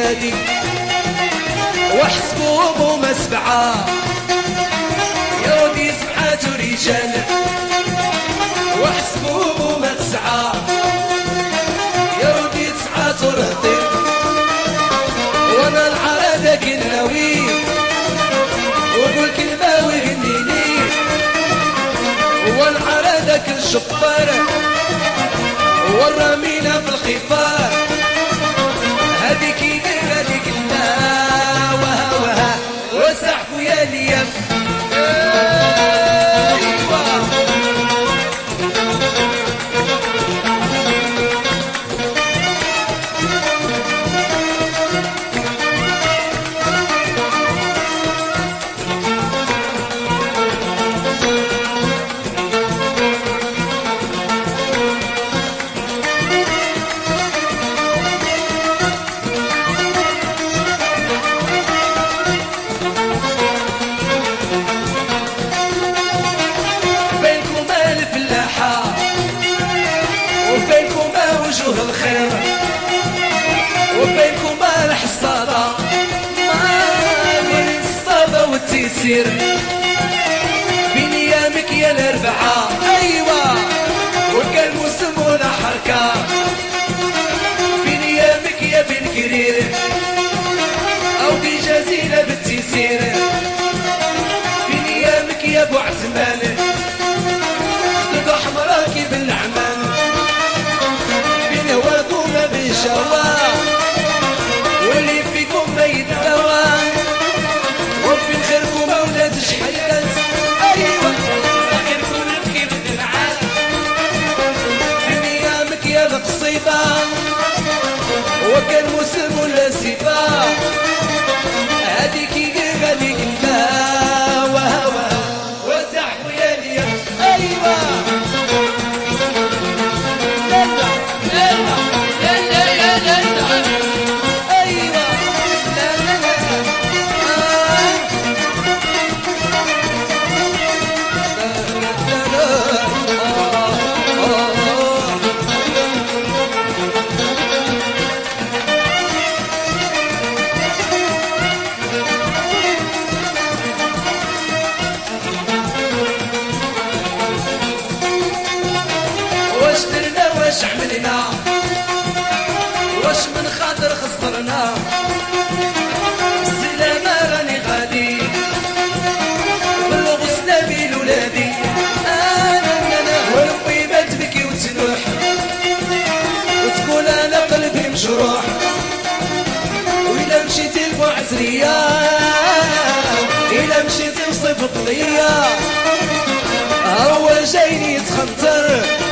غادي وحسبوهم هما سبعة يا ودي سبعة رجال وحسبوهم هما تسعة يا ودي تسعة رهطين وانا العرادة كناوي وقول كلمة ويغنيني والعرادة كالشبار والرمينا في الخفار هذيك يدير هذيك لا وها وها وسحفوا يا ليام وجوه الخير وبينكم الحصادة مالي الصبا والتيسير بين ايامك يا الاربعة ايوا وكان موسم ولا حركة بين ايامك يا بن كرير او دي جزيلة بالتيسير بين ايامك يا ابو عثمان تلقى حمراكي بالعمان هواكم بالشواء واللي فيكم ما يتدوى وفي خيركم اولاد شحيات ايوه خيركم نبكي بالدمعات في ايامك يا القصيبه وكان موسم ولا سيبه هذيك غاديك لا وهوى وزحف يا ليا ايوه واش عملنا واش من خاطر خسرنا السلامة راني غادي بالغص نبيل ولادي انا ولوي ما تبكي وتنوح وتقول انا قلبي مجروح وإلا مشيتي لبوعزرية إلا مشيتي وصفت ليا هو جايني يتخنطر